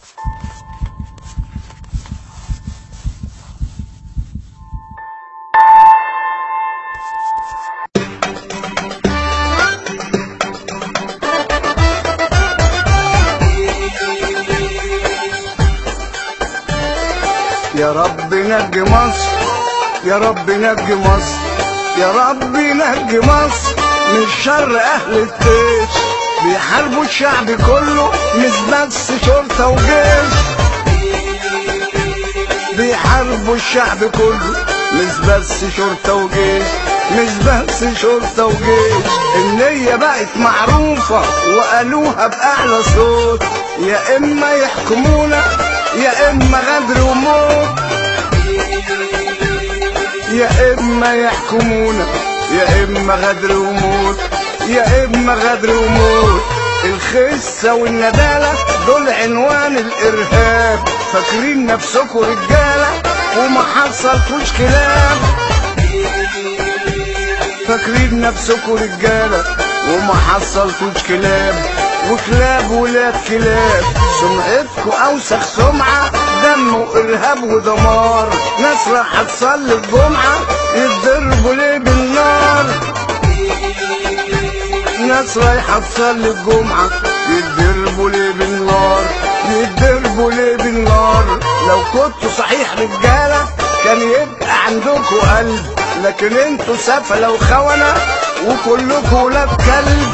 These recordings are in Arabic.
يا رب نجي مصر، يا رب نجي مصر، يا رب نجي مصر من شر اهل الجيش. بيحاربوا الشعب كله مش بس شرطة وجيش، بيحاربوا الشعب كله مش بس شرطة وجيش، مش بس شرطة وجيش. النية بقت معروفة وقالوها بأعلى صوت، يا إما يحكمونا يا إما غدر وموت، يا إما يحكمونا يا إما غدر وموت، يا إما غدر وموت. الخسة والندالة دول عنوان الإرهاب، فاكرين نفسكوا رجالة وما حصلتوش كلاب، فاكرين نفسكوا رجالة وما حصلتوش كلاب، وكلاب ولاد كلاب. سمعتكوا اوسخ سمعة، دم وارهاب ودمار. ناس راح تصلي الجمعة يتضربوا ليه بالنار، ناس رايحة تصلي الجمعة يتضربوا ليه بالنار، يتضربوا ليه بالنار. لو كنتوا صحيح رجالة كان يبقى عندكوا قلب، لكن انتوا سفلة وخونة وكلكوا ولاد كلب،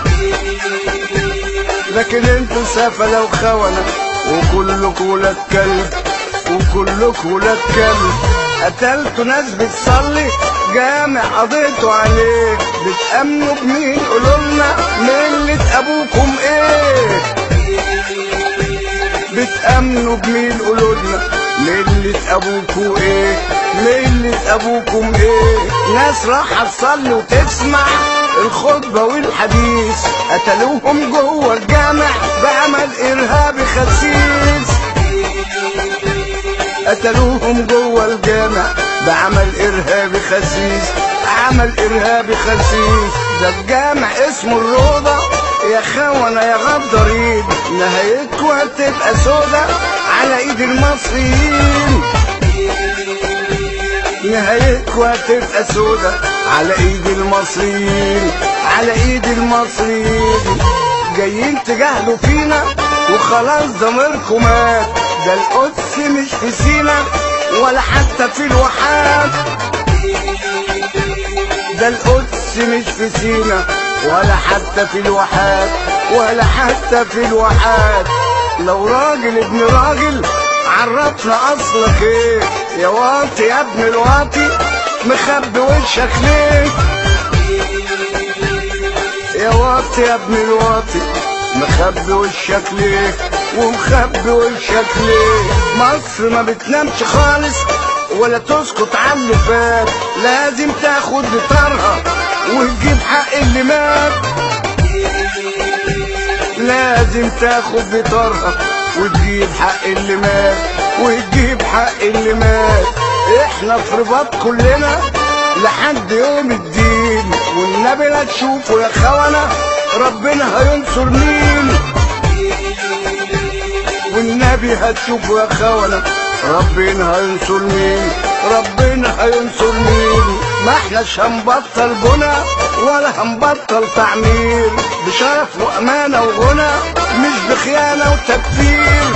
لكن انتوا سفلة وخونة وكلكوا ولاد كلب، وكلكوا ولاد كلب. قتلتوا ناس بتصلي جامع قضيتوا عليه، بتأمنوا بمين قولولنا ملة ابوكم ايه، بتأمنوا بمين قولولنا ملة ابوكم ايه، ملة ابوكم ايه. ناس راحة تصلي وتسمع الخطبة والحديث، قتلوهم جوه الجامع بعمل ارهابي خسيس، قتلوهم جوه الجامع بعمل ارهابي خسيس، عمل ارهابي خسيس. ده الجامع اسمه الروضة، يا خونة يا غدارين، نهايتكوا هتبقى سودا على ايد المصريين، نهايتكوا هتبقى سودا على ايد المصريين، على ايد المصريين. جايين تجاهدوا فينا وخلاص ضميركم مات، ده القدس مش في سينا ولا حتى في الواحات، ده القدس مش في سينا ولا حتى في الواحات، ولا حتى في الواحات. لو راجل ابن راجل عرفنا اصلك ايه، يا واطي يا ابن الواطي مخبي وشك ليه، يا واطي يا ابن الواطي مخبي وشك ليه، ومخبي وشك ليه. مصر ما بتنامش خالص ولا تسكت على اللي فات، لازم تاخد بطارها وتجيب حق اللي مات، لازم تاخد بطارها وتجيب حق اللي مات، وتجيب حق اللي مات. احنا في رباط كلنا لحد يوم الدين، والنبي لا تشوفوا يا خونة ربنا هينصر مين، والنبي هتشوفوا يا خونة ربنا هينصر مين، ربنا هينصر مين. ما احناش هنبطل بنا ولا هنبطل تعمير، بشرف وامانة وغنى مش بخيانة وتكفير،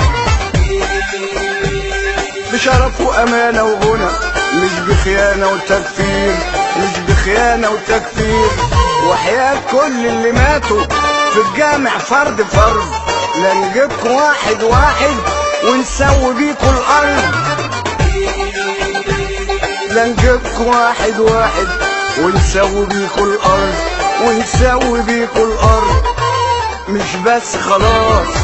بشرف وامانة وغنى مش بخيانة وتكفير، مش بخيانة وتكفير. وحياة كل اللي ماتوا في الجامع فرد فرد، لا نجيبكم واحد واحد ونسوي بيكوا الارض، لا نجيبكم واحد واحد ونسوي بيكوا الارض، ونسوي بيكوا الارض. مش بس خلاص